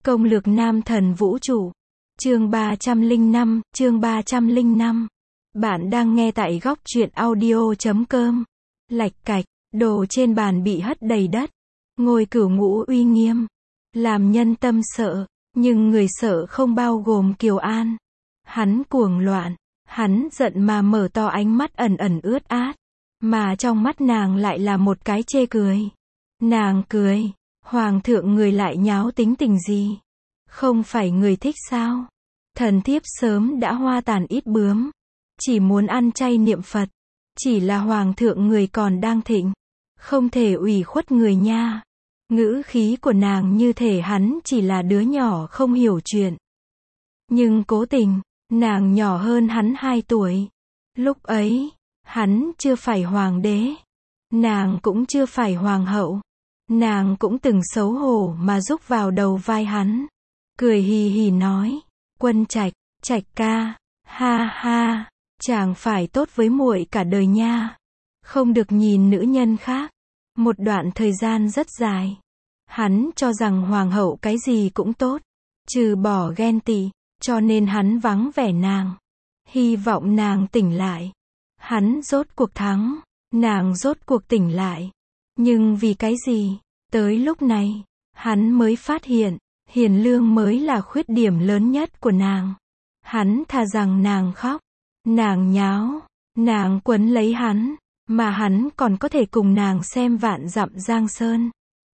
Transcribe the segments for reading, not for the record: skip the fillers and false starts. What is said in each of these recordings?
Công lược nam thần vũ trụ. Chương 305. Bạn đang nghe tại góc truyện audio.com. Lạch cạch, đồ trên bàn bị hất đầy đất. Ngôi cửu ngũ uy nghiêm, làm nhân tâm sợ, nhưng người sợ không bao gồm Kiều An. Hắn cuồng loạn, hắn giận mà mở to ánh mắt ẩn ẩn ướt át, mà trong mắt nàng lại là một cái chê cười. Nàng cười, hoàng thượng người lại nháo tính tình gì? Không phải người thích sao? Thần thiếp sớm đã hoa tàn ít bướm, chỉ muốn ăn chay niệm Phật, chỉ là hoàng thượng người còn đang thịnh, không thể ủy khuất người nha. Ngữ khí của nàng như thể hắn chỉ là đứa nhỏ không hiểu chuyện. Nhưng cố tình, nàng nhỏ hơn hắn 2 tuổi. Lúc ấy, hắn chưa phải hoàng đế, nàng cũng chưa phải hoàng hậu. Nàng cũng từng xấu hổ mà rúc vào đầu vai hắn, cười hì hì nói, Quân Trạch, Trạch ca, ha ha, chàng phải tốt với muội cả đời nha, không được nhìn nữ nhân khác. Một đoạn thời gian rất dài, hắn cho rằng hoàng hậu cái gì cũng tốt, trừ bỏ ghen tị, cho nên hắn vắng vẻ nàng, hy vọng nàng tỉnh lại. Hắn rốt cuộc thắng, nàng rốt cuộc tỉnh lại. Nhưng vì cái gì? Tới lúc này, hắn mới phát hiện, hiền lương mới là khuyết điểm lớn nhất của nàng. Hắn thà rằng nàng khóc, nàng nháo, nàng quấn lấy hắn, mà hắn còn có thể cùng nàng xem vạn dặm giang sơn,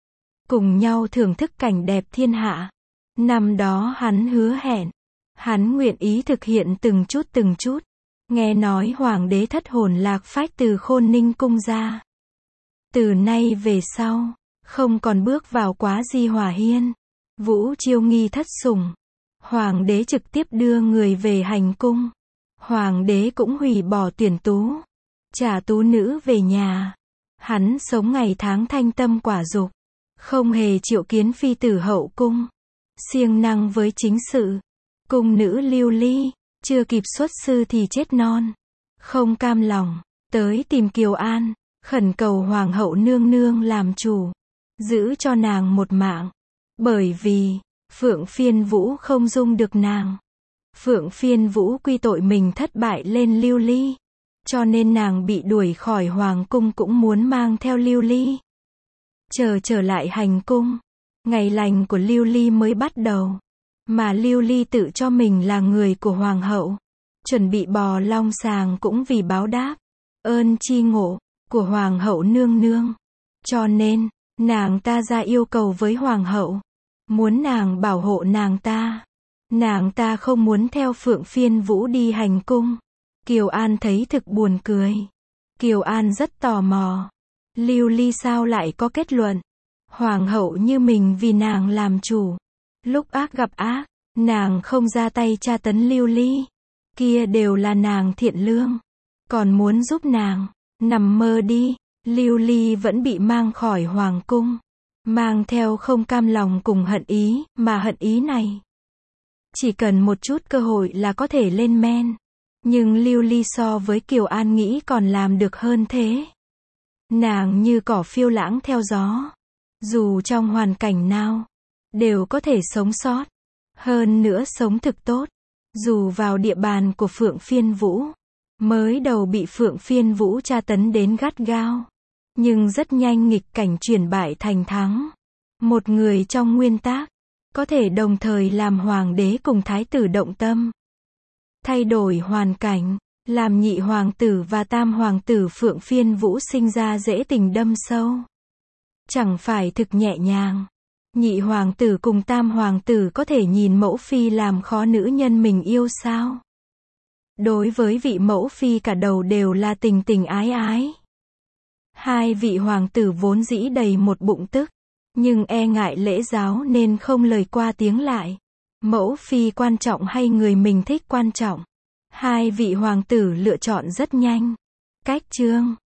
cùng nhau thưởng thức cảnh đẹp thiên hạ. Năm đó hắn hứa hẹn, hắn nguyện ý thực hiện từng chút. Nghe nói hoàng đế thất hồn lạc phách từ Khôn Ninh cung ra. Từ nay về sau, không còn bước vào Quá Di Hòa Hiên, Vũ Chiêu nghi thất sủng. Hoàng đế trực tiếp đưa người về hành cung. Hoàng đế cũng hủy bỏ tuyển tú, trả tú nữ về nhà. Hắn sống ngày tháng thanh tâm quả dục, không hề triệu kiến phi tử hậu cung, siêng năng với chính sự. Cung nữ lưu ly, chưa kịp xuất sư thì chết non. Không cam lòng, tới tìm Kiều An, khẩn cầu hoàng hậu nương nương làm chủ, giữ cho nàng một mạng. Bởi vì, Phượng Phiên Vũ không dung được nàng. Phượng Phiên Vũ quy tội mình thất bại lên lưu ly, cho nên nàng bị đuổi khỏi hoàng cung cũng muốn mang theo lưu ly. Trở lại hành cung, ngày lành của lưu ly mới bắt đầu. Mà lưu ly tự cho mình là người của hoàng hậu, chuẩn bị bò long sàng cũng vì báo đáp ơn chi ngộ của hoàng hậu nương nương. Cho nên, nàng ta ra yêu cầu với hoàng hậu, muốn nàng bảo hộ nàng ta. Nàng ta không muốn theo Phượng Phiên Vũ đi hành cung. Kiều An thấy thực buồn cười. Kiều An rất tò mò, lưu ly sao lại có kết luận hoàng hậu như mình vì nàng làm chủ. Lúc ác gặp ác, nàng không ra tay tra tấn lưu ly, kia đều là nàng thiện lương, còn muốn giúp nàng. Nằm mơ đi. Lưu ly vẫn bị mang khỏi hoàng cung, mang theo không cam lòng cùng hận ý, mà hận ý này chỉ cần một chút cơ hội là có thể lên men. Nhưng lưu ly so với Kiều An nghĩ còn làm được hơn thế. Nàng như cỏ phiêu lãng theo gió, dù trong hoàn cảnh nào đều có thể sống sót, hơn nữa sống thực tốt. Dù vào địa bàn của Phượng Phiên Vũ, mới đầu bị Phượng Phiên Vũ tra tấn đến gắt gao, nhưng rất nhanh nghịch cảnh chuyển bại thành thắng. Một người trong nguyên tác, có thể đồng thời làm hoàng đế cùng thái tử động tâm, thay đổi hoàn cảnh, làm nhị hoàng tử và tam hoàng tử Phượng Phiên Vũ sinh ra dễ tình đâm sâu. Chẳng phải thực nhẹ nhàng. Nhị hoàng tử cùng tam hoàng tử có thể nhìn mẫu phi làm khó nữ nhân mình yêu sao? Đối với vị mẫu phi cả đầu đều là tình tình ái ái. Hai vị hoàng tử vốn dĩ đầy một bụng tức, nhưng e ngại lễ giáo nên không lời qua tiếng lại. Mẫu phi quan trọng hay người mình thích quan trọng? Hai vị hoàng tử lựa chọn rất nhanh. Cách chương